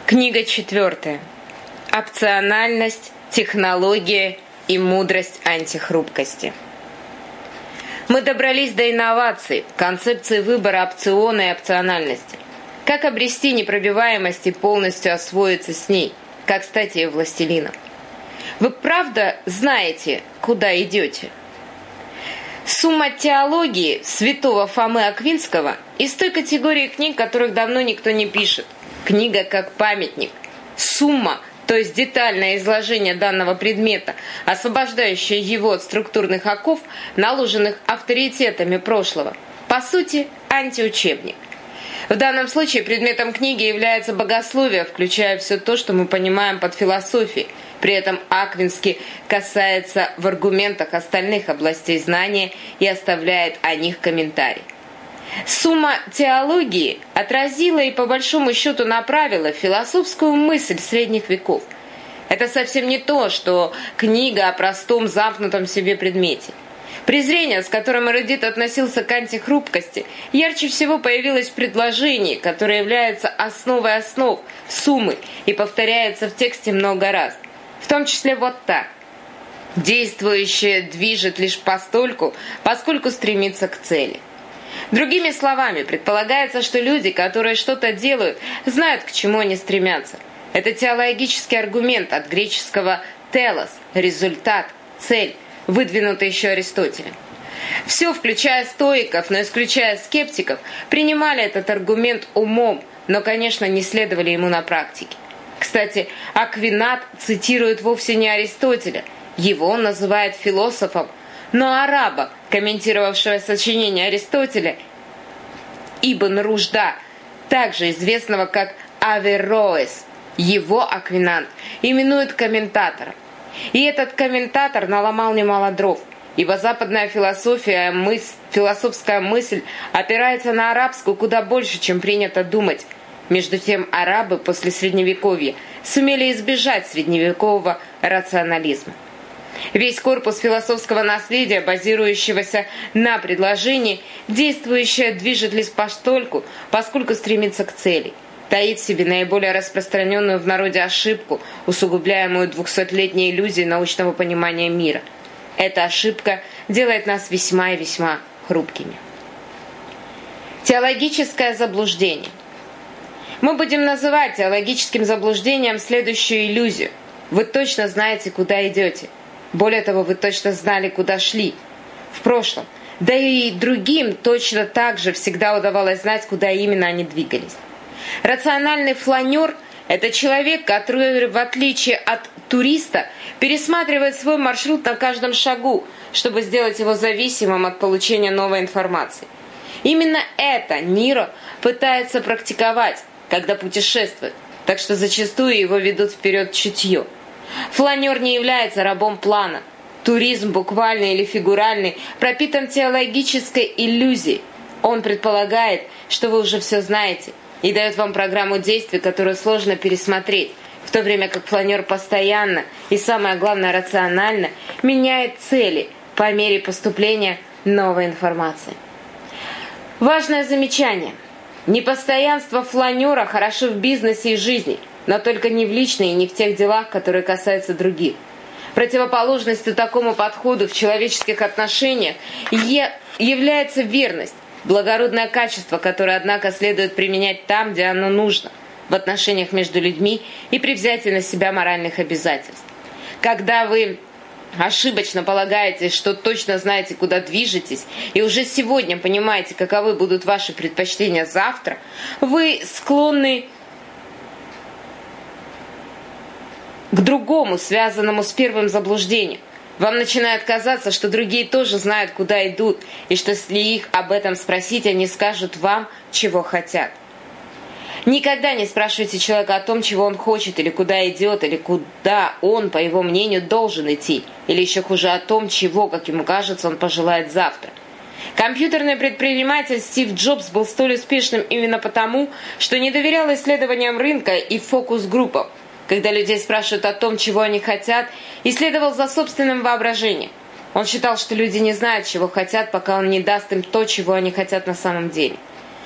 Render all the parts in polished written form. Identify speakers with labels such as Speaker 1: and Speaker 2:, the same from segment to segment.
Speaker 1: Книга 4. Опциональность, технология и мудрость антихрупкости. Мы добрались до инноваций, концепции выбора опциона и опциональности. Как обрести непробиваемость и полностью освоиться с ней, как стать ее властелином. Вы правда знаете, куда идете? «Сумма теологии» святого Фомы Аквинского из той категории книг, которых давно никто не пишет. Книга как памятник. Сумма, то есть детальное изложение данного предмета, освобождающее его от структурных оков, наложенных авторитетами прошлого. По сути, антиучебник. В данном случае предметом книги является богословие, включая все то, что мы понимаем под философией. При этом Аквинский касается в аргументах остальных областей знания и оставляет о них комментарий. Сумма теологии отразила и по большому счету направила философскую мысль средних веков. Это совсем не то, что книга о простом замкнутом в себе предмете. Презрение, с которым эрудит относился к антихрупкости, ярче всего появилось в предложении, которое является основой основ суммы и повторяется в тексте много раз. В том числе вот так. Действующее движет лишь постольку, поскольку стремится к цели. Другими словами, предполагается, что люди, которые что-то делают, знают, к чему они стремятся. Это теологический аргумент от греческого «телос» – результат, цель, выдвинутый еще Аристотелем. Все, включая стоиков, но исключая скептиков, принимали этот аргумент умом, но, конечно, не следовали ему на практике. Кстати, Аквинат цитирует вовсе не Аристотеля, его он называет философом, но араба, комментировавшего сочинение Аристотеля, Ибн Рушда, также известного как Аверроэс, его Аквинат именует комментатором. И этот комментатор наломал немало дров, ибо западная философская мысль опирается на арабскую куда больше, чем принято думать. Между тем арабы после Средневековья сумели избежать средневекового рационализма. Весь корпус философского наследия, базирующегося на предложении, действующее движет лишь постольку, поскольку стремится к цели, таит в себе наиболее распространенную в народе ошибку, усугубляемую 200-летней иллюзией научного понимания мира. Эта ошибка делает нас весьма и весьма хрупкими. Теологическое заблуждение. Мы будем называть теологическим заблуждением следующую иллюзию. Вы точно знаете, куда идете. Более того, вы точно знали, куда шли в прошлом. Да и другим точно так же всегда удавалось знать, куда именно они двигались. Рациональный фланер – это человек, который, в отличие от туриста, пересматривает свой маршрут на каждом шагу, чтобы сделать его зависимым от получения новой информации. Именно это Ниро пытается практиковать, когда путешествует, так что зачастую его ведут вперед чутье. Фланер не является рабом плана. Туризм, буквальный или фигуральный, пропитан теологической иллюзией. Он предполагает, что вы уже все знаете, и дает вам программу действий, которую сложно пересмотреть, в то время как фланер постоянно и, самое главное, рационально меняет цели по мере поступления новой информации. Важное замечание. Непостоянство фланера хорошо в бизнесе и жизни, но только не в личной и не в тех делах, которые касаются других. Противоположностью такому подходу в человеческих отношениях является верность, благородное качество, которое, однако, следует применять там, где оно нужно, в отношениях между людьми и при взятии на себя моральных обязательств. Когда вы ошибочно полагаете, что точно знаете, куда движетесь, и уже сегодня понимаете, каковы будут ваши предпочтения завтра, вы склонны к другому, связанному с первым заблуждением. Вам начинает казаться, что другие тоже знают, куда идут, и что если их об этом спросить, они скажут вам, чего хотят. Никогда не спрашивайте человека о том, чего он хочет, или куда идет, или куда он, по его мнению, должен идти, или еще хуже о том, чего, как ему кажется, он пожелает завтра. Компьютерный предприниматель Стив Джобс был столь успешным именно потому, что не доверял исследованиям рынка и фокус-группам. Когда людей спрашивают о том, чего они хотят, и следовал за собственным воображением. Он считал, что люди не знают, чего хотят, пока он не даст им то, чего они хотят на самом деле.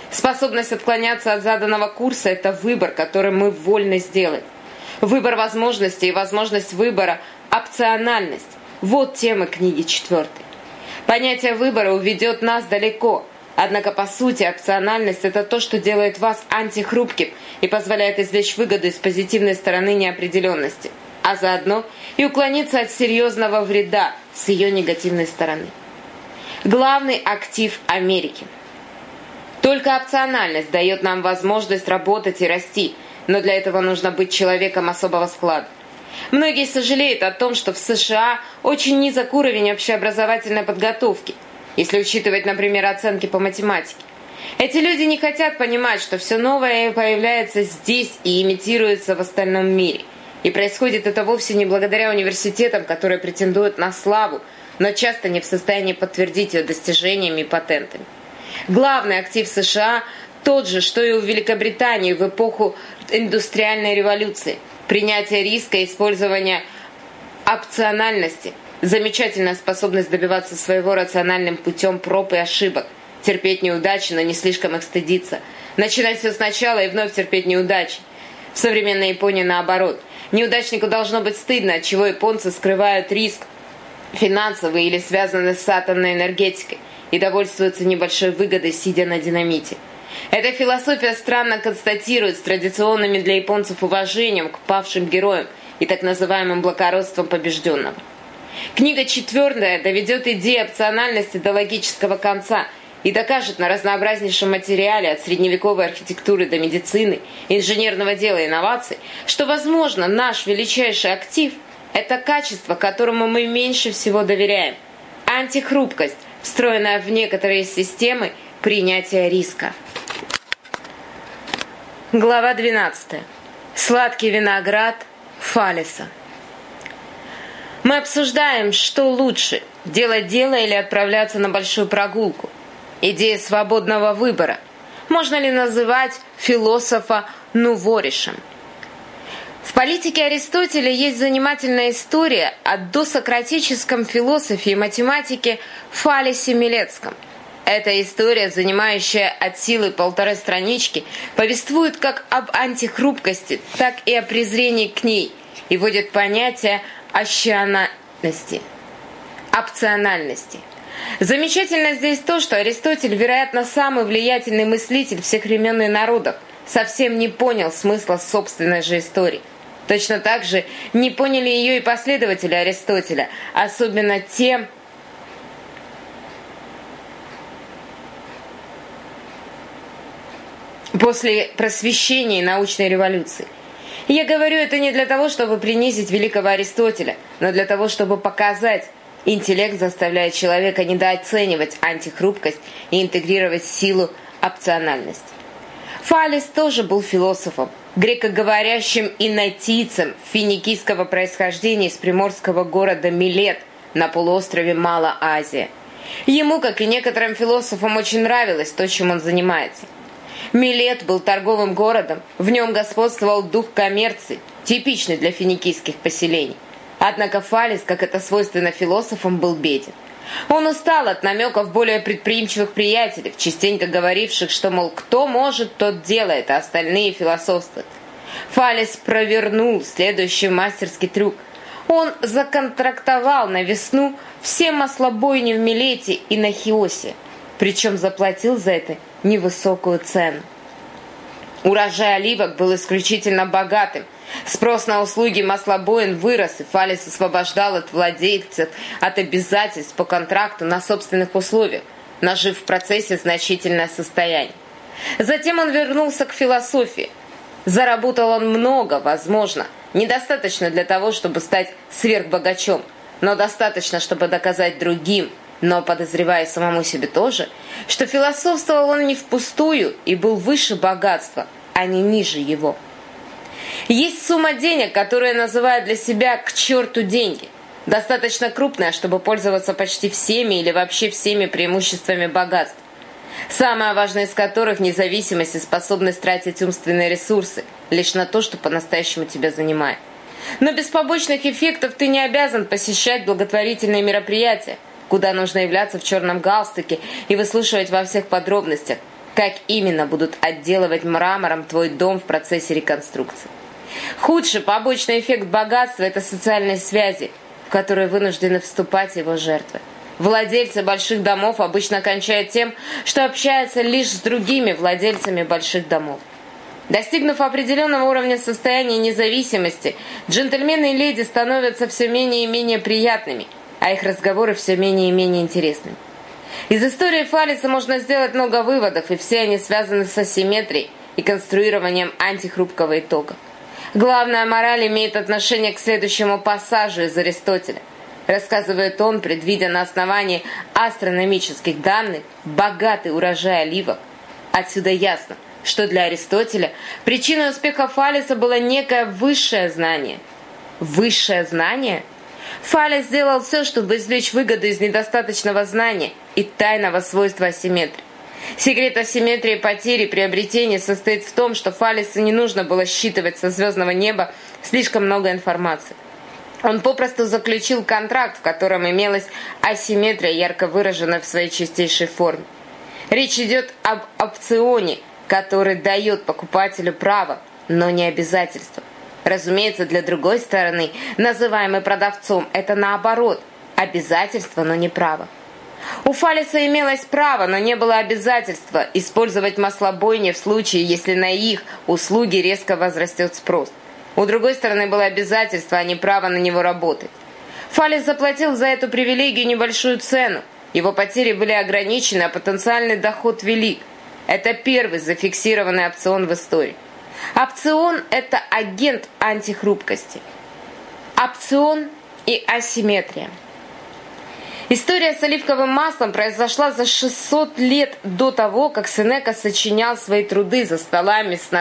Speaker 1: Способность отклоняться от заданного курса – это выбор, который мы вольно сделать. Выбор возможностей и возможность выбора – опциональность. Вот тема книги 4. Понятие выбора уведет нас далеко. Однако, по сути, опциональность – это то, что делает вас антихрупким и позволяет извлечь выгоду из позитивной стороны неопределенности, а заодно и уклониться от серьезного вреда с ее негативной стороны. Главный актив Америки. Только опциональность дает нам возможность работать и расти, но для этого нужно быть человеком особого склада. Многие сожалеют о том, что в США очень низок уровень общеобразовательной подготовки, если учитывать, например, оценки по математике. Эти люди не хотят понимать, что все новое появляется здесь и имитируется в остальном мире. И происходит это вовсе не благодаря университетам, которые претендуют на славу, но часто не в состоянии подтвердить ее достижениями и патентами. Главный актив США тот же, что и у Великобритании в эпоху индустриальной революции. Принятие риска и использование опциональности. Замечательная способность добиваться своего рациональным путем проб и ошибок. Терпеть неудачи, но не слишком их стыдиться. Начинать все сначала и вновь терпеть неудачи. В современной Японии наоборот. Неудачнику должно быть стыдно, отчего японцы скрывают риск финансовый или связанный с атомной энергетикой и довольствуются небольшой выгодой, сидя на динамите. Эта философия странно констатирует с традиционным для японцев уважением к павшим героям и так называемым благородством побежденного. Книга 4 доведет идею опциональности до логического конца и докажет на разнообразнейшем материале от средневековой архитектуры до медицины, инженерного дела и инноваций, что, возможно, наш величайший актив – это качество, которому мы меньше всего доверяем – антихрупкость, встроенная в некоторые системы принятия риска. Глава 12. Сладкий виноград Фалеса. Мы обсуждаем, что лучше – делать дело или отправляться на большую прогулку. Идея свободного выбора. Можно ли называть философа нуворишем? В политике Аристотеля есть занимательная история о досократическом философе и математике Фалесе Милецком. Эта история, занимающая от силы 1,5 странички, повествует как об антихрупкости, так и о презрении к ней и вводит понятие опциональности. Замечательно здесь то, что Аристотель, вероятно, самый влиятельный мыслитель всех времен и народов, совсем не понял смысла собственной же истории. Точно так же не поняли ее и последователи Аристотеля, особенно те, после просвещения и научной революции. И я говорю это не для того, чтобы принизить великого Аристотеля, но для того, чтобы показать, интеллект заставляет человека недооценивать антихрупкость и интегрировать силу опциональности. Фалес тоже был философом, грекоговорящим инотийцем финикийского происхождения из приморского города Милет на полуострове Малая Азия. Ему, как и некоторым философам, очень нравилось то, чем он занимается. Милет был торговым городом, в нем господствовал дух коммерции, типичный для финикийских поселений. Однако Фалес, как это свойственно философам, был беден. Он устал от намеков более предприимчивых приятелей, частенько говоривших, что, мол, кто может, тот делает, а остальные философствуют. Фалес провернул следующий мастерский трюк. Он законтрактовал на весну все маслобойни в Милете и на Хиосе, причем заплатил за это невысокую цену. Урожай оливок был исключительно богатым. Спрос на услуги маслобоин вырос, и Фалес освобождал от владельцев от обязательств по контракту на собственных условиях, нажив в процессе значительное состояние. Затем он вернулся к философии. Заработал он много, возможно, недостаточно для того, чтобы стать сверхбогачом, но достаточно, чтобы доказать другим, но подозревая самому себе тоже, что философствовал он не впустую и был выше богатства, а не ниже его. Есть сумма денег, которую называют для себя «к черту деньги», достаточно крупная, чтобы пользоваться почти всеми или вообще всеми преимуществами богатства. Самое важное из которых – независимость и способность тратить умственные ресурсы лишь на то, что по-настоящему тебя занимает. Но без побочных эффектов ты не обязан посещать благотворительные мероприятия, куда нужно являться в черном галстуке и выслушивать во всех подробностях, как именно будут отделывать мрамором твой дом в процессе реконструкции. Худший побочный эффект богатства – это социальные связи, в которые вынуждены вступать его жертвы. Владельцы больших домов обычно кончают тем, что общаются лишь с другими владельцами больших домов. Достигнув определенного уровня состояния независимости, джентльмены и леди становятся все менее и менее приятными, а их разговоры все менее и менее интересными. Из истории Фалеса можно сделать много выводов, и все они связаны с асимметрией и конструированием антихрупкого итога. Главная мораль имеет отношение к следующему пассажу из Аристотеля. Рассказывает он, предвидя на основании астрономических данных богатый урожай оливок. Отсюда ясно, что для Аристотеля причиной успеха Фалеса было некое высшее знание. Высшее знание? Фалес сделал все, чтобы извлечь выгоду из недостаточного знания и тайного свойства асимметрии. Секрет асимметрии потери и приобретения состоит в том, что Фалесу не нужно было считывать со звездного неба слишком много информации. Он попросту заключил контракт, в котором имелась асимметрия, ярко выраженная в своей чистейшей форме. Речь идет об опционе, который дает покупателю право, но не обязательство. Разумеется, для другой стороны, называемый продавцом, это наоборот, обязательство, но не право. У Фалеса имелось право, но не было обязательства использовать маслобойни в случае, если на их услуги резко возрастет спрос. У другой стороны было обязательство, а не право на него работать. Фалес заплатил за эту привилегию небольшую цену. Его потери были ограничены, а потенциальный доход велик. Это первый зафиксированный опцион в истории. Опцион – это агент антихрупкости. Опцион и асимметрия. История с оливковым маслом произошла за 600 лет до того, как Сенека сочинял свои труды за столами с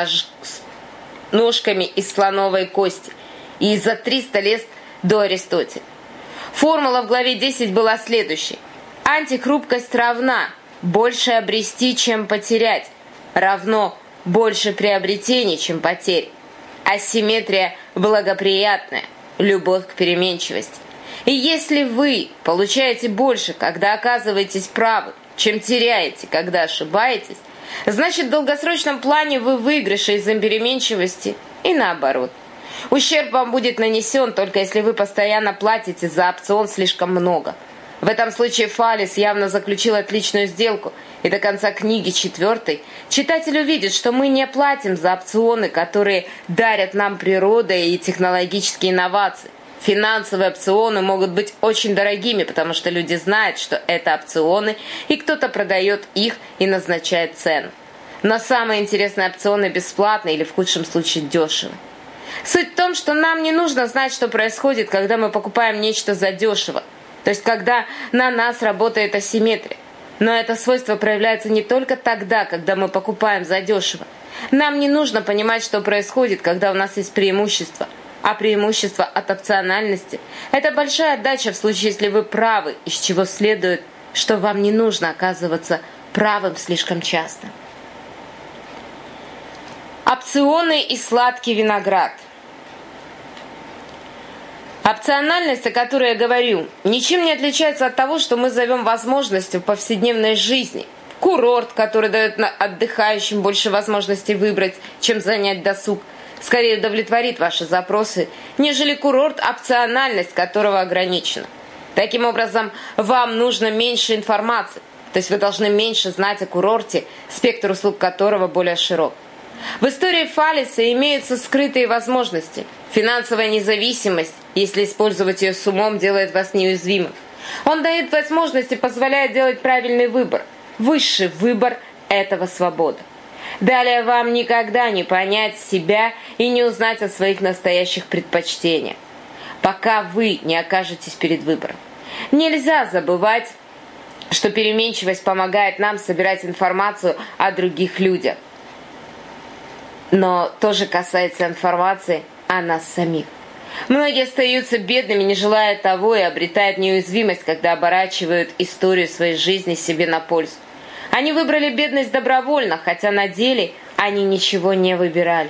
Speaker 1: ножками из слоновой кости, и за 300 лет до Аристотеля. Формула в главе 10 была следующей. Антихрупкость равна больше обрести, чем потерять, равно больше приобретений, чем потерь. Асимметрия благоприятная, любовь к переменчивости. И если вы получаете больше, когда оказываетесь правы, чем теряете, когда ошибаетесь, значит, в долгосрочном плане вы в выигрыше из-за переменчивости и наоборот. Ущерб вам будет нанесен, только если вы постоянно платите за опцион слишком много. В этом случае Фалес явно заключил отличную сделку, и до конца книги 4 читатель увидит, что мы не платим за опционы, которые дарят нам природа и технологические инновации. Финансовые опционы могут быть очень дорогими, потому что люди знают, что это опционы, и кто-то продает их и назначает цену. Но самые интересные опционы бесплатны или в худшем случае дешевы. Суть в том, что нам не нужно знать, что происходит, когда мы покупаем нечто задешево, то есть когда на нас работает асимметрия. Но это свойство проявляется не только тогда, когда мы покупаем задешево. Нам не нужно понимать, что происходит, когда у нас есть преимущество. А преимущество от опциональности – это большая отдача в случае, если вы правы, из чего следует, что вам не нужно оказываться правым слишком часто. Опционы и сладкий виноград. Опциональность, о которой я говорю, ничем не отличается от того, что мы зовем возможностью в повседневной жизни. Курорт, который дает отдыхающим больше возможностей выбрать, чем занять досуг, скорее удовлетворит ваши запросы, нежели курорт, опциональность которого ограничена. Таким образом, вам нужно меньше информации, то есть вы должны меньше знать о курорте, спектр услуг которого более широк. В истории Фалеса имеются скрытые возможности. Финансовая независимость, если использовать ее с умом, делает вас неуязвимым. Он дает возможности, позволяет делать правильный выбор. Высший выбор этого свобода. Далее вам никогда не понять себя и не узнать о своих настоящих предпочтениях, пока вы не окажетесь перед выбором. Нельзя забывать, что переменчивость помогает нам собирать информацию о других людях. Но тоже касается информации о нас самих. Многие остаются бедными, не желая того, и обретают неуязвимость, когда оборачивают историю своей жизни себе на пользу. Они выбрали бедность добровольно, хотя на деле они ничего не выбирали.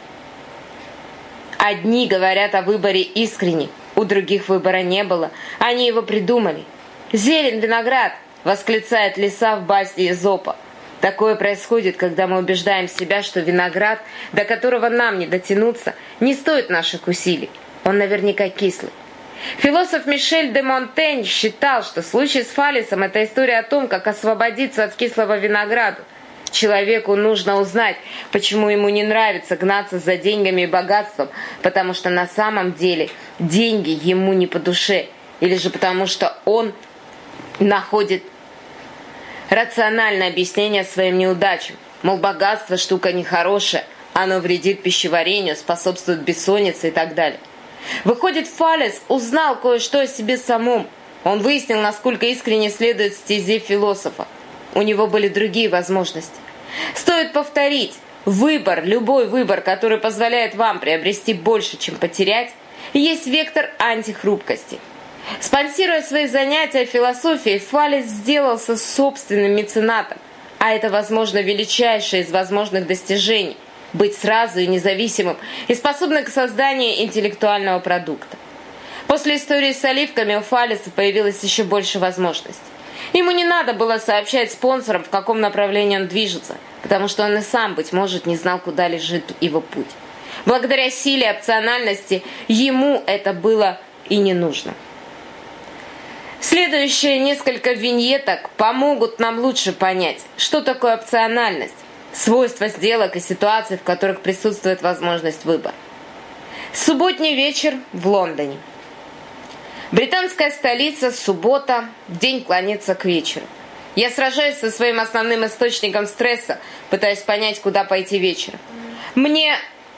Speaker 1: Одни говорят о выборе искренне, у других выбора не было, они его придумали. «Зелень, виноград!» — восклицает лиса в басне Эзопа. Такое происходит, когда мы убеждаем себя, что виноград, до которого нам не дотянуться, не стоит наших усилий. Он наверняка кислый. Философ Мишель де Монтень считал, что случай с Фалесом – это история о том, как освободиться от кислого винограда. Человеку нужно узнать, почему ему не нравится гнаться за деньгами и богатством, потому что на самом деле деньги ему не по душе, или же потому что он находит рациональное объяснение своим неудачам. Мол, богатство штука нехорошая, оно вредит пищеварению, способствует бессоннице и так далее. Выходит, Фалес узнал кое-что о себе самом. Он выяснил, насколько искренне следует стезе философа. У него были другие возможности. Стоит повторить, выбор, любой выбор, который позволяет вам приобрести больше, чем потерять, есть вектор антихрупкости. Спонсируя свои занятия философией, Фалес сделался собственным меценатом, а это, возможно, величайшее из возможных достижений – быть сразу и независимым и способным к созданию интеллектуального продукта. После истории с оливками у Фалеса появилось еще больше возможностей. Ему не надо было сообщать спонсорам, в каком направлении он движется, потому что он и сам, быть может, не знал, куда лежит его путь. Благодаря силе опциональности ему это было и не нужно. Следующие несколько виньеток помогут нам лучше понять, что такое опциональность, свойства сделок и ситуаций, в которых присутствует возможность выбора. Субботний вечер в Лондоне. Британская столица, суббота, день клонится к вечеру. Я сражаюсь со своим основным источником стресса, пытаясь понять, куда пойти вечером. Мне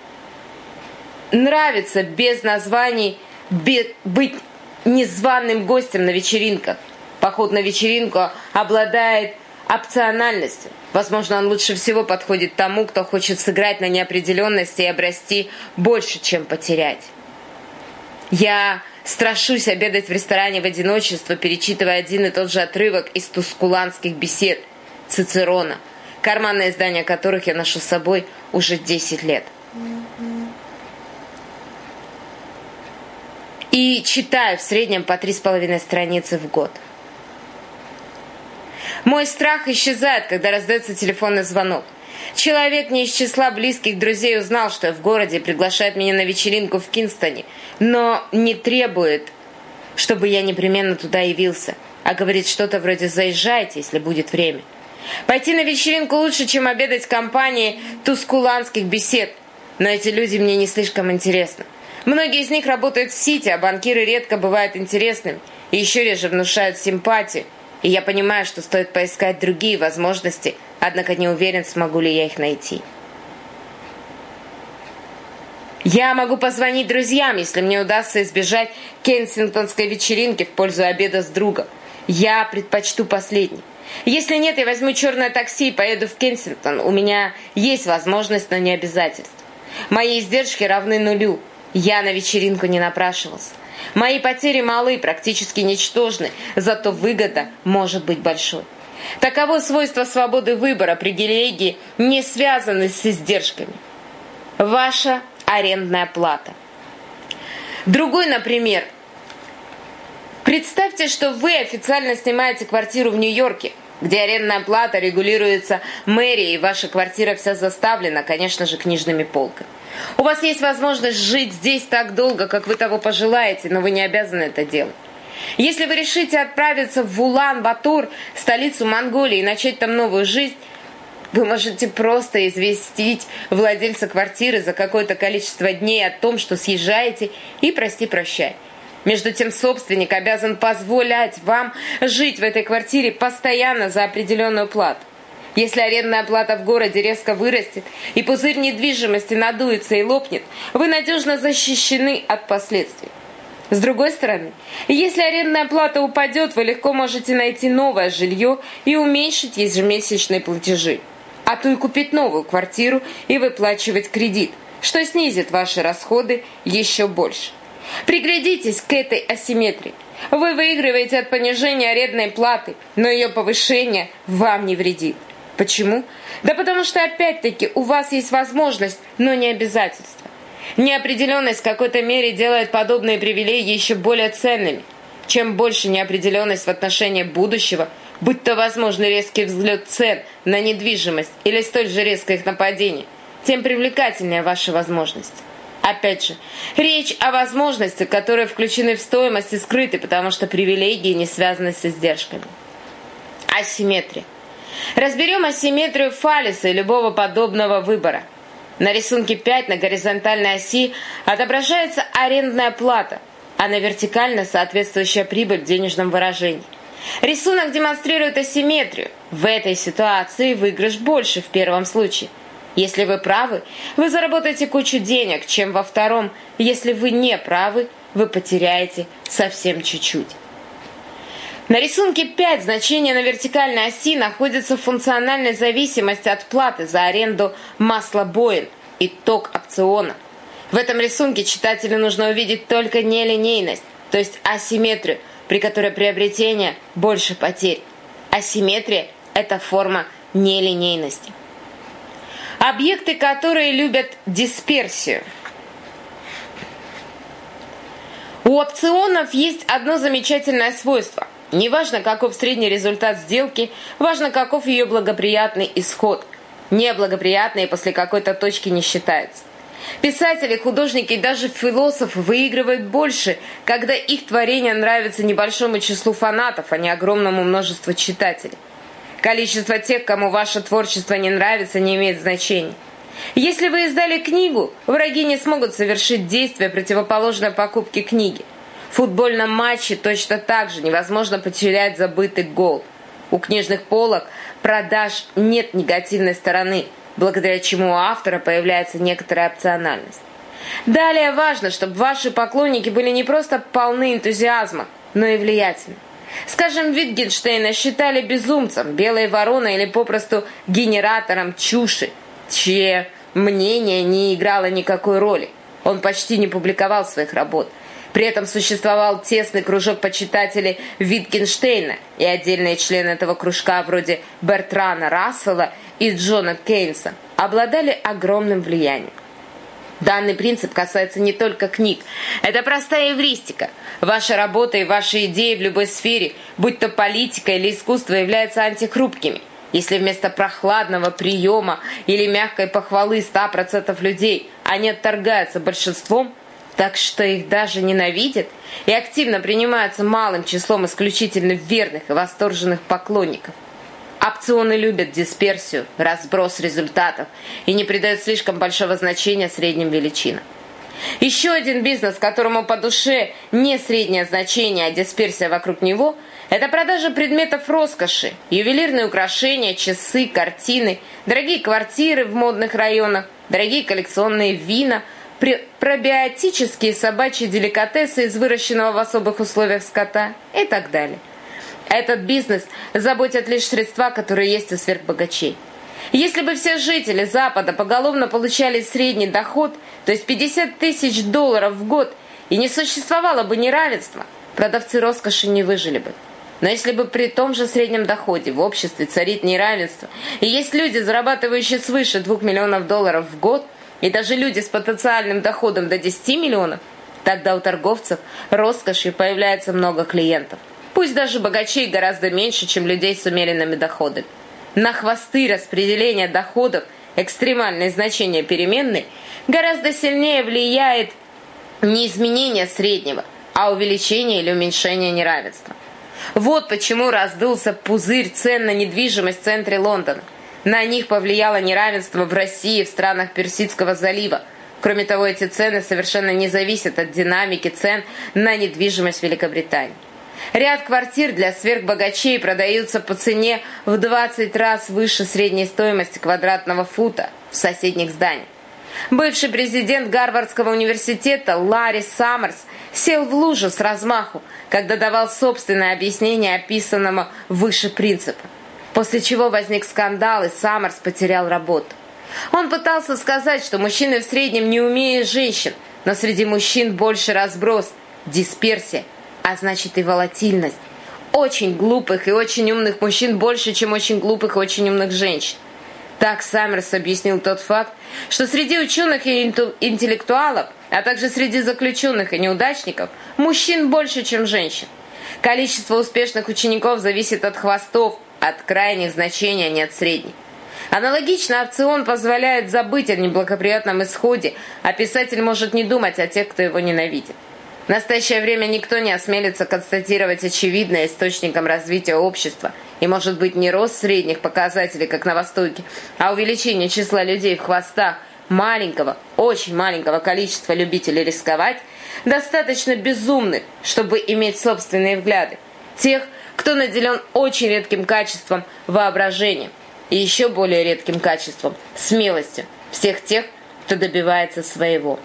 Speaker 1: нравится без названий быть незваным гостем на вечеринках. Поход на вечеринку обладает опциональностью. Возможно, он лучше всего подходит тому, кто хочет сыграть на неопределенности и обрасти больше, чем потерять. Я страшусь обедать в ресторане в одиночестве, перечитывая один и тот же отрывок из тускуланских бесед Цицерона, карманное издание которых я ношу с собой уже 10 лет. И читаю в среднем по 3,5 страницы в год. Мой страх исчезает, когда раздается телефонный звонок. Человек не из числа близких друзей узнал, что я в городе, приглашает меня на вечеринку в Кингстоне, но не требует, чтобы я непременно туда явился, а говорит что-то вроде «заезжайте, если будет время». Пойти на вечеринку лучше, чем обедать в компании тускуланских бесед, но эти люди мне не слишком интересны. Многие из них работают в Сити, а банкиры редко бывают интересными и еще реже внушают симпатию. И я понимаю, что стоит поискать другие возможности, однако не уверен, смогу ли я их найти. Я могу позвонить друзьям, если мне удастся избежать кенсингтонской вечеринки в пользу обеда с другом. Я предпочту последний. Если нет, я возьму черное такси и поеду в Кенсингтон. У меня есть возможность, но не обязательство. Мои издержки равны нулю. Я на вечеринку не напрашивался. Мои потери малы, практически ничтожны, зато выгода может быть большой. Таково свойство свободы выбора, привилегии, не связаны с издержками. Ваша арендная плата. Другой, например. Представьте, что вы официально снимаете квартиру в Нью-Йорке, где арендная плата регулируется мэрией, и ваша квартира вся заставлена, конечно же, книжными полками. У вас есть возможность жить здесь так долго, как вы того пожелаете, но вы не обязаны это делать. Если вы решите отправиться в Улан-Батор, столицу Монголии, и начать там новую жизнь, вы можете просто известить владельца квартиры за какое-то количество дней о том, что съезжаете, и прости-прощай. Между тем, собственник обязан позволять вам жить в этой квартире постоянно за определенную плату. Если арендная плата в городе резко вырастет и пузырь недвижимости надуется и лопнет, вы надежно защищены от последствий. С другой стороны, если арендная плата упадет, вы легко можете найти новое жилье и уменьшить ежемесячные платежи, а то и купить новую квартиру и выплачивать кредит, что снизит ваши расходы еще больше. Приглядитесь к этой асимметрии. Вы выигрываете от понижения арендной платы, но ее повышение вам не вредит. Почему? Да потому что, опять-таки, у вас есть возможность, но не обязательство. Неопределенность в какой-то мере делает подобные привилегии еще более ценными. Чем больше неопределенность в отношении будущего, будь то возможный резкий взлет цен на недвижимость или столь же резкое их нападение, тем привлекательнее ваша возможность. Опять же, речь о возможностях, которые включены в стоимость и скрыты, потому что привилегии не связаны с издержками. Асимметрия. Разберем асимметрию фаллиса и любого подобного выбора. На рисунке 5 на горизонтальной оси отображается арендная плата, а на вертикально соответствующая прибыль в денежном выражении. Рисунок демонстрирует асимметрию. В этой ситуации выигрыш больше в первом случае. Если вы правы, вы заработаете кучу денег, чем во втором. Если вы не правы, вы потеряете совсем чуть-чуть. На рисунке 5 значение на вертикальной оси находится в функциональной зависимости от платы за аренду масла-боин, итог опциона. В этом рисунке читателю нужно увидеть только нелинейность, то есть асимметрию, при которой приобретение больше потерь. Асимметрия – это форма нелинейности. Объекты, которые любят дисперсию. У опционов есть одно замечательное свойство. Неважно, каков средний результат сделки, важно, каков ее благоприятный исход. Неблагоприятные после какой-то точки не считаются. Писатели, художники и даже философы выигрывают больше, когда их творение нравится небольшому числу фанатов, а не огромному множеству читателей. Количество тех, кому ваше творчество не нравится, не имеет значения. Если вы издали книгу, враги не смогут совершить действие, противоположное покупке книги. В футбольном матче точно так же невозможно потерять забытый гол. У книжных полок продаж нет негативной стороны, благодаря чему у автора появляется некоторая опциональность. Далее важно, чтобы ваши поклонники были не просто полны энтузиазма, но и влиятельны. Скажем, Витгенштейна считали безумцем, белой вороной или попросту генератором чуши, чье мнение не играло никакой роли. Он почти не публиковал своих работ. При этом существовал тесный кружок почитателей Витгенштейна, и отдельные члены этого кружка, вроде Бертрана Рассела и Джона Кейнса, обладали огромным влиянием. Данный принцип касается не только книг. Это простая эвристика. Ваша работа и ваши идеи в любой сфере, будь то политика или искусство, являются антихрупкими. Если вместо прохладного приема или мягкой похвалы 100% людей они отторгаются большинством, так что их даже ненавидят, и активно принимаются малым числом исключительно верных и восторженных поклонников. Опционы любят дисперсию, разброс результатов и не придают слишком большого значения средним величинам. Еще один бизнес, которому по душе не среднее значение, а дисперсия вокруг него, это продажа предметов роскоши, ювелирные украшения, часы, картины, дорогие квартиры в модных районах, дорогие коллекционные вина, пробиотические собачьи деликатесы из выращенного в особых условиях скота и так далее. Этот бизнес заботит лишь средства, которые есть у сверхбогачей. Если бы все жители Запада поголовно получали средний доход, то есть $50 тысяч в год, и не существовало бы неравенства, продавцы роскоши не выжили бы. Но если бы при том же среднем доходе в обществе царит неравенство, и есть люди, зарабатывающие свыше $2 миллионов в год, и даже люди с потенциальным доходом до 10 миллионов, тогда у торговцев роскошью появляется много клиентов. Пусть даже богачей гораздо меньше, чем людей с умеренными доходами. На хвосты распределения доходов экстремальное значение переменной гораздо сильнее влияет не изменение среднего, а увеличение или уменьшение неравенства. Вот почему раздулся пузырь цен на недвижимость в центре Лондона. На них повлияло неравенство в России и в странах Персидского залива. Кроме того, эти цены совершенно не зависят от динамики цен на недвижимость в Великобритании. Ряд квартир для сверхбогачей продаются по цене в 20 раз выше средней стоимости квадратного фута в соседних зданиях. Бывший президент Гарвардского университета Ларри Саммерс сел в лужу с размаху, когда давал собственное объяснение описанному выше принципу. После чего возник скандал, и Саммерс потерял работу. Он пытался сказать, что мужчины в среднем не умнее женщин, но среди мужчин больше разброс, дисперсия, а значит и волатильность. Очень глупых и очень умных мужчин больше, чем очень глупых и очень умных женщин. Так Саммерс объяснил тот факт, что среди ученых и интеллектуалов, а также среди заключенных и неудачников, мужчин больше, чем женщин. Количество успешных учеников зависит от хвостов, от крайних значений, а не от средних. Аналогично опцион позволяет забыть о неблагоприятном исходе, а писатель может не думать о тех, кто его ненавидит. В настоящее время никто не осмелится констатировать очевидное источником развития общества, и может быть не рост средних показателей, как на Востоке, а увеличение числа людей в хвостах маленького, очень маленького количества любителей рисковать, достаточно безумных, чтобы иметь собственные взгляды, тех, кто наделен очень редким качеством воображения и еще более редким качеством смелостью, всех тех, кто добивается своего.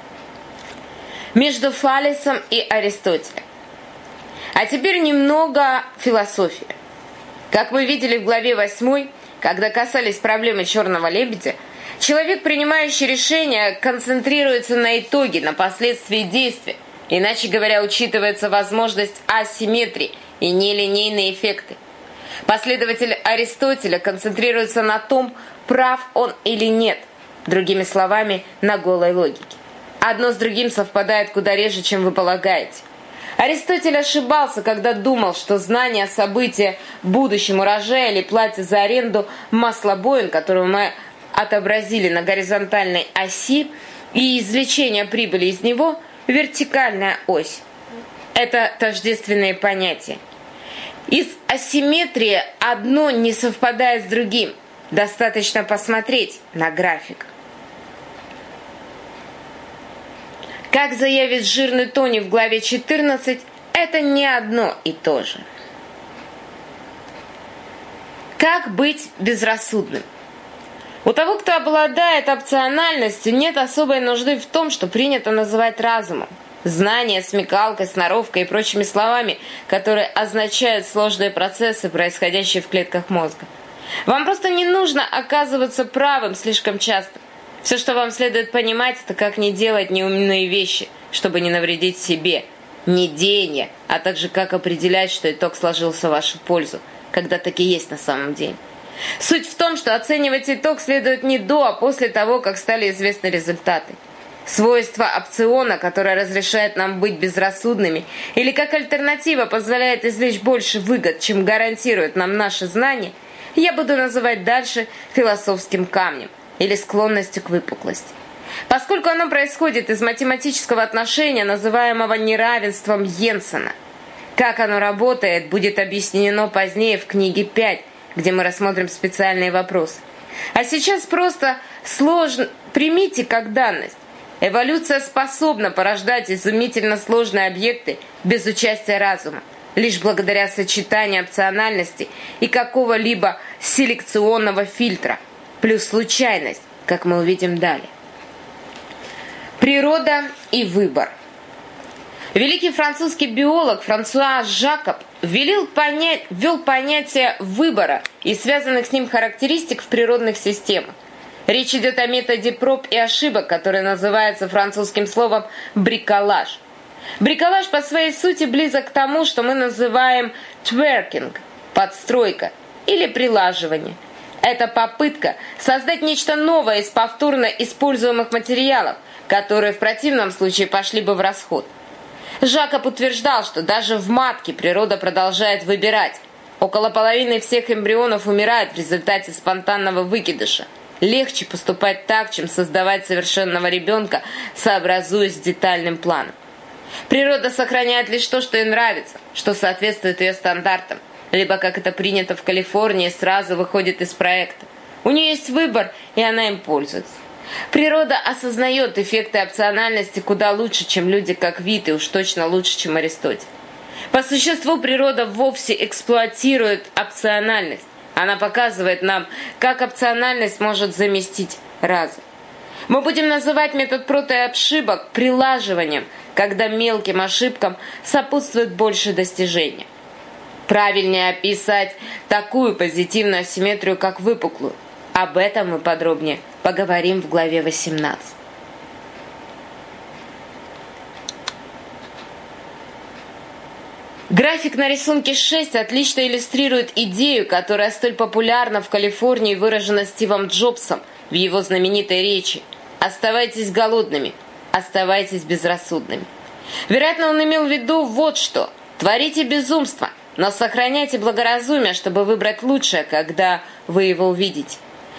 Speaker 1: Между Фалесом и Аристотелем. А теперь немного философии. Как мы видели в главе 8, когда касались проблемы черного лебедя, человек, принимающий решения, концентрируется на итоге, на последствии действия. Иначе говоря, учитывается возможность асимметрии и нелинейные эффекты. Последователь Аристотеля концентрируется на том, прав он или нет, другими словами, на голой логике. Одно с другим совпадает куда реже, чем вы полагаете. Аристотель ошибался, когда думал, что знание о событии будущем урожая или плате за аренду маслобоин, которую мы отобразили на горизонтальной оси, и извлечение прибыли из него – вертикальная ось. Это тождественные понятия. Из асимметрии одно не совпадает с другим. Достаточно посмотреть на график. Как заявит жирный Тони в главе 14, это не одно и то же. Как быть безрассудным? У того, кто обладает опциональностью, нет особой нужды в том, что принято называть разумом. Знание, смекалка, сноровка и прочими словами, которые означают сложные процессы, происходящие в клетках мозга. Вам просто не нужно оказываться правым слишком часто. Все, что вам следует понимать, это как не делать неумные вещи, чтобы не навредить себе, не деяние, а также как определять, что итог сложился в вашу пользу, когда так и есть на самом деле. Суть в том, что оценивать итог следует не до, а после того, как стали известны результаты. Свойство опциона, которое разрешает нам быть безрассудными, или как альтернатива позволяет извлечь больше выгод, чем гарантирует нам наше знание, я буду называть дальше философским камнем или склонностью к выпуклости. Поскольку оно происходит из математического отношения, называемого неравенством Йенсена. Как оно работает, будет объяснено позднее в книге 5, где мы рассмотрим специальные вопросы. А сейчас просто примите как данность. Эволюция способна порождать изумительно сложные объекты без участия разума, лишь благодаря сочетанию опциональности и какого-либо селекционного фильтра, плюс случайность, как мы увидим далее. Природа и выбор. Великий французский биолог Франсуа Жакоб ввел понятие выбора и связанных с ним характеристик в природных системах. Речь идет о методе проб и ошибок, который называется французским словом бриколаж. Бриколаж по своей сути близок к тому, что мы называем тверкинг, подстройка или прилаживание. Это попытка создать нечто новое из повторно используемых материалов, которые в противном случае пошли бы в расход. Жакоб утверждал, что даже в матке природа продолжает выбирать. Около половины всех эмбрионов умирают в результате спонтанного выкидыша. Легче поступать так, чем создавать совершенного ребенка, сообразуясь с детальным планом. Природа сохраняет лишь то, что ей нравится, что соответствует ее стандартам, либо, как это принято в Калифорнии, сразу выходит из проекта. У нее есть выбор, и она им пользуется. Природа осознает эффекты опциональности куда лучше, чем люди как вид, и уж точно лучше, чем Аристотель. По существу природа вовсе эксплуатирует опциональность. Она показывает нам, как опциональность может заместить разум. Мы будем называть метод проб и ошибок прилаживанием, когда мелким ошибкам сопутствует больше достижения. Правильнее описать такую позитивную асимметрию, как выпуклую. Об этом мы подробнее поговорим в главе 18. График на рисунке 6 отлично иллюстрирует идею, которая столь популярна в Калифорнии и выражена Стивом Джобсом в его знаменитой речи: «Оставайтесь голодными, оставайтесь безрассудными». Вероятно, он имел в виду вот что. Творите безумство, но сохраняйте благоразумие, чтобы выбрать лучшее, когда вы его увидите.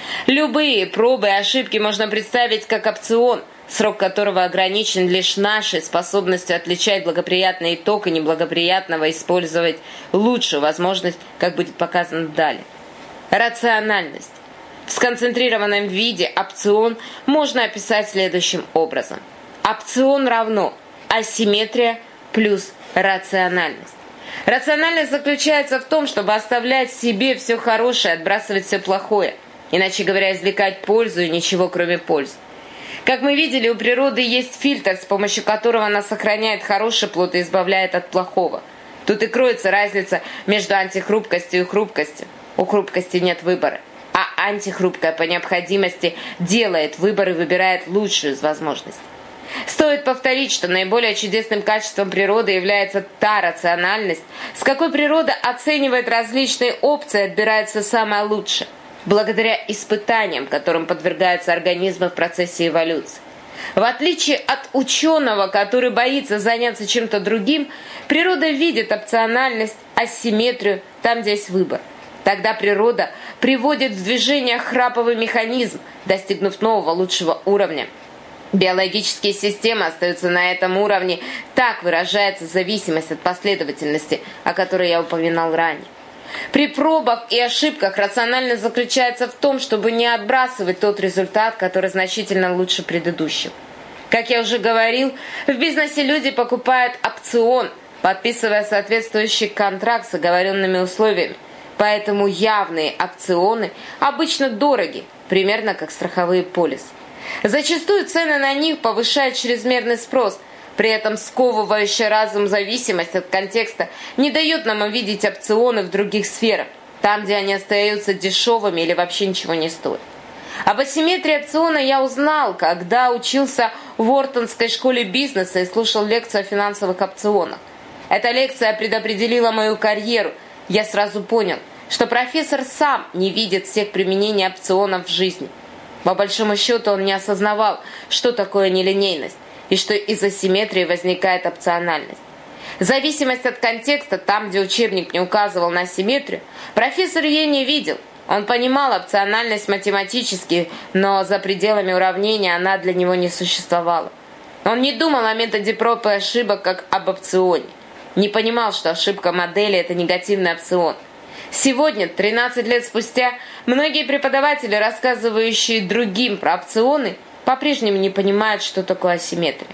Speaker 1: Любые пробы и ошибки можно представить как опцион, срок которого ограничен лишь нашей способностью отличать благоприятный итог и неблагоприятного, использовать лучшую возможность, как будет показано далее. Рациональность. В сконцентрированном виде опцион можно описать следующим образом. Опцион равно асимметрия плюс рациональность. Рациональность заключается в том, чтобы оставлять себе все хорошее, отбрасывать все плохое. Иначе говоря, извлекать пользу и ничего кроме пользы. Как мы видели, у природы есть фильтр, с помощью которого она сохраняет хороший плод и избавляет от плохого. Тут и кроется разница между антихрупкостью и хрупкостью. У хрупкости нет выбора, а антихрупкая по необходимости делает выбор и выбирает лучшую из возможностей. Стоит повторить, что наиболее чудесным качеством природы является та рациональность, с какой природа оценивает различные опции и отбирается самое лучшее, благодаря испытаниям, которым подвергаются организмы в процессе эволюции. В отличие от ученого, который боится заняться чем-то другим, природа видит опциональность, асимметрию там, где есть выбор. Тогда природа приводит в движение храповый механизм, достигнув нового, лучшего уровня. Биологические системы остаются на этом уровне, так выражается зависимость от последовательности, о которой я упоминал ранее. При пробах и ошибках рациональность заключается в том, чтобы не отбрасывать тот результат, который значительно лучше предыдущего. Как я уже говорил, в бизнесе люди покупают опцион, подписывая соответствующий контракт с оговоренными условиями. Поэтому явные опционы обычно дороги, примерно как страховые полисы. Зачастую цены на них повышает чрезмерный спрос, при этом сковывающая разум зависимость от контекста не дает нам увидеть опционы в других сферах, там, где они остаются дешевыми или вообще ничего не стоят. Об асимметрии опциона я узнал, когда учился в Уортонской школе бизнеса и слушал лекцию о финансовых опционах. Эта лекция предопределила мою карьеру. Я сразу понял, что профессор сам не видит всех применений опционов в жизни. По большому счету он не осознавал, что такое нелинейность, и что из асимметрии возникает опциональность. Зависимость от контекста, там, где учебник не указывал на асимметрию, профессор ее не видел. Он понимал опциональность математически, но за пределами уравнения она для него не существовала. Он не думал о методе проб и ошибок как об опционе. Не понимал, что ошибка модели – это негативный опцион. Сегодня, 13 лет спустя, многие преподаватели, рассказывающие другим про опционы, по-прежнему не понимают, что такое асимметрия.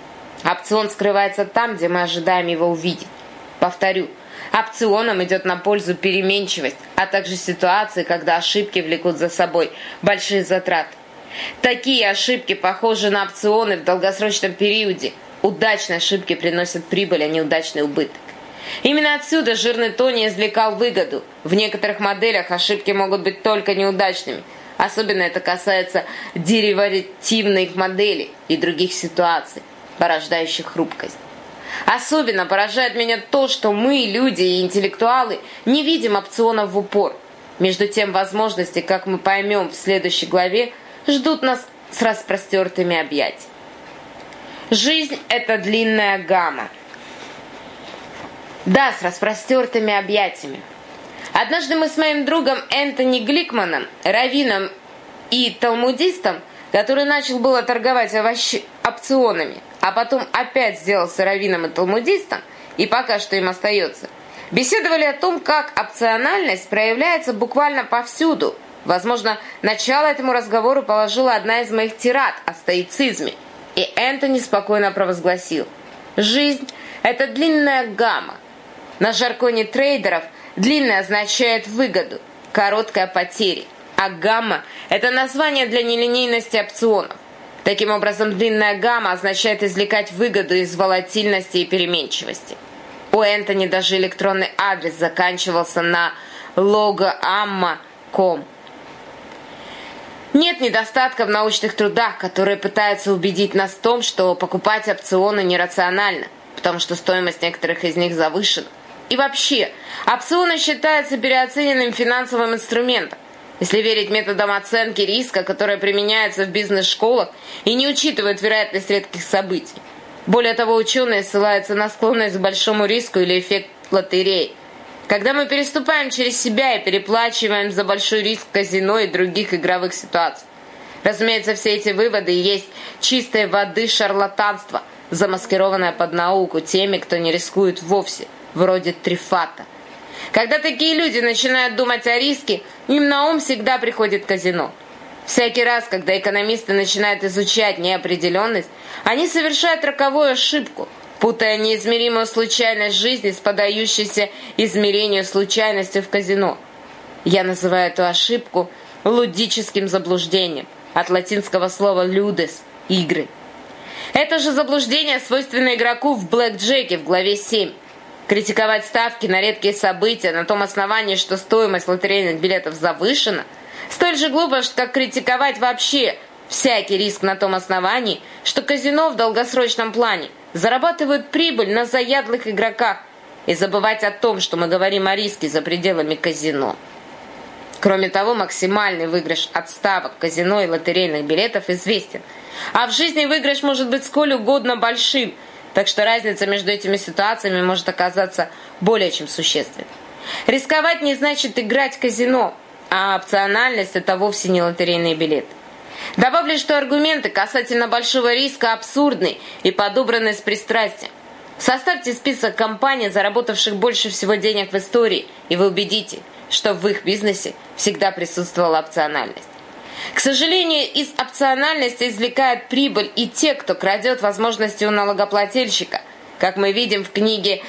Speaker 1: Опцион скрывается там, где мы ожидаем его увидеть. Повторю, опционам идет на пользу переменчивость, а также ситуации, когда ошибки влекут за собой большие затраты. Такие ошибки похожи на опционы в долгосрочном периоде. Удачные ошибки приносят прибыль, а неудачный убыток. Именно отсюда жирный Тони извлекал выгоду. В некоторых моделях ошибки могут быть только неудачными. Особенно это касается деривативных моделей и других ситуаций, порождающих хрупкость. Особенно поражает меня то, что мы, люди и интеллектуалы, не видим опционов в упор. Между тем возможности, как мы поймем в следующей главе, ждут нас с распростертыми объятиями. Жизнь – это длинная гамма. Да, с распростертыми объятиями. Однажды мы с моим другом Энтони Гликманом, раввином и талмудистом, который начал было торговать опционами, а потом опять сделался раввином и талмудистом, и пока что им остается, беседовали о том, как опциональность проявляется буквально повсюду. Возможно, начало этому разговору положила одна из моих тирад о стоицизме, и Энтони спокойно провозгласил: «Жизнь – это длинная гамма. На жаргоне трейдеров длинная означает выгоду, короткая – потери, а гамма – это название для нелинейности опционов. Таким образом, длинная гамма означает извлекать выгоду из волатильности и переменчивости». У Энтони даже электронный адрес заканчивался на logamma.com. Нет недостатка в научных трудах, которые пытаются убедить нас в том, что покупать опционы нерационально, потому что стоимость некоторых из них завышена. И вообще, опционы считаются переоцененным финансовым инструментом, если верить методам оценки риска, которые применяются в бизнес-школах и не учитывают вероятность редких событий. Более того, ученые ссылаются на склонность к большому риску или эффект лотереи. Когда мы переступаем через себя и переплачиваем за большой риск казино и других игровых ситуаций. Разумеется, все эти выводы есть чистой воды шарлатанство, замаскированное под науку теми, кто не рискует вовсе, вроде Трифата. Когда такие люди начинают думать о риске, им на ум всегда приходит казино. Всякий раз, когда экономисты начинают изучать неопределенность, они совершают роковую ошибку, путая неизмеримую случайность жизни с подающейся измерению случайностью в казино. Я называю эту ошибку лудическим заблуждением, от латинского слова «ludes» – «игры». Это же заблуждение свойственно игроку в блэкджеке в главе 7. Критиковать ставки на редкие события на том основании, что стоимость лотерейных билетов завышена, столь же глупо, как критиковать вообще всякий риск на том основании, что казино в долгосрочном плане зарабатывают прибыль на заядлых игроках, и забывать о том, что мы говорим о риске за пределами казино. Кроме того, максимальный выигрыш от ставок, казино и лотерейных билетов известен. А в жизни выигрыш может быть сколь угодно большим, так что разница между этими ситуациями может оказаться более чем существенной. Рисковать не значит играть в казино, а опциональность – это вовсе не лотерейные билеты. Добавлю, что аргументы касательно большого риска абсурдны и подобраны с пристрастием. Составьте список компаний, заработавших больше всего денег в истории, и вы убедите, что в их бизнесе всегда присутствовала опциональность. К сожалению, из опциональности извлекают прибыль и те, кто крадет возможности у налогоплательщика, как мы видим в книге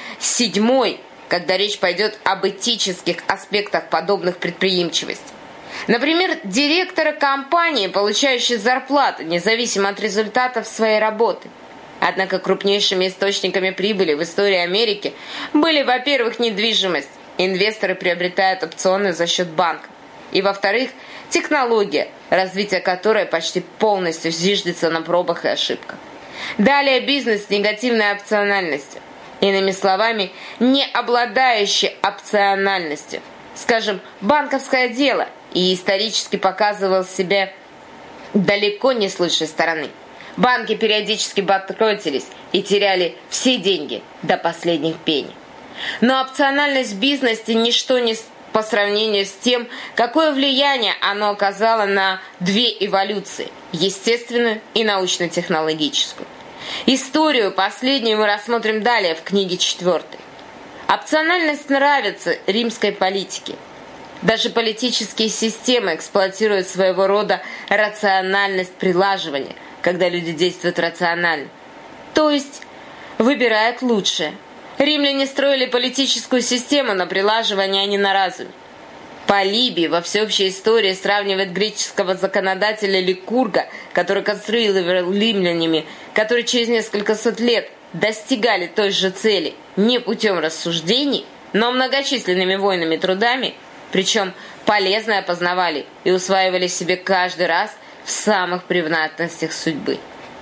Speaker 1: 7, когда речь пойдет об этических аспектах подобных предприимчивостей. Например, директора компании, получающей зарплату, независимо от результатов своей работы. Однако крупнейшими источниками прибыли в истории Америки были, во-первых, недвижимость. Инвесторы приобретают опционы за счет банков. И, во-вторых, технология, развитие которой почти полностью зиждется на пробах и ошибках. Далее бизнес с негативной опциональностью. Иными словами, не обладающий опциональностью. Скажем, банковское дело, и исторически показывал себя далеко не с лучшей стороны. Банки периодически банкротились и теряли все деньги до последних пенни. Но опциональность в бизнесе ничто не по сравнению с тем, какое влияние оно оказало на две эволюции – естественную и научно-технологическую. Историю последнюю мы рассмотрим далее в книге 4. Опциональность нравится римской политике. Даже политические системы эксплуатируют своего рода рациональность прилаживания, когда люди действуют рационально. То есть выбирают лучшее. Римляне строили политическую систему на прилаживание, а не на разуме. Полибий во всеобщей истории сравнивает греческого законодателя Ликурга, который конструировал римлянами, которые через несколько сот лет достигали той же цели не путем рассуждений, но многочисленными воинными трудами, причем полезное познавали и усваивали себе каждый раз в самых превратностях судьбы.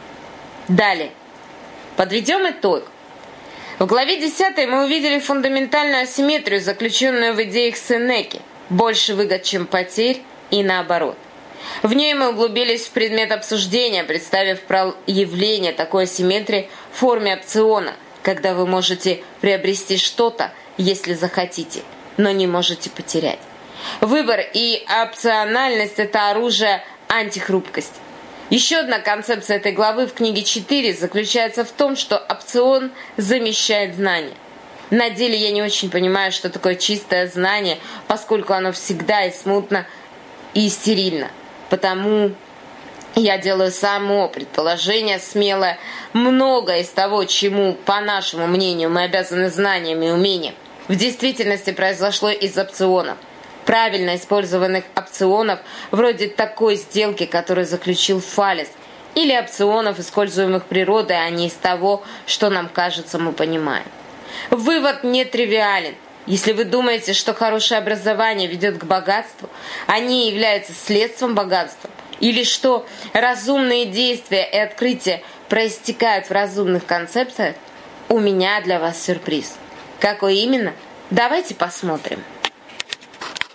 Speaker 1: Далее. Подведем итог. В главе 10 мы увидели фундаментальную асимметрию, заключенную в идеях Сенеки. Больше выгод, чем потерь, и наоборот. В ней мы углубились в предмет обсуждения, представив проявление такой асимметрии в форме опциона, когда вы можете приобрести что-то, если захотите, но не можете потерять. Выбор и опциональность – это оружие антихрупкости. Еще одна концепция этой главы в книге 4 заключается в том, что опцион замещает знание. На деле я не очень понимаю, что такое чистое знание, поскольку оно всегда и смутно, и стерильно. Потому я делаю само предположение смелое. Многое из того, чему, по нашему мнению, мы обязаны знаниями и умением, в действительности произошло из опционов. Правильно использованных опционов, вроде такой сделки, которую заключил Фалес, или опционов, используемых природой, а не из того, что нам кажется, мы понимаем. Вывод нетривиален. Если вы думаете, что хорошее образование ведет к богатству, они являются следствием богатства, или что разумные действия и открытия проистекают в разумных концепциях, у меня для вас сюрприз. Какой именно? Давайте посмотрим.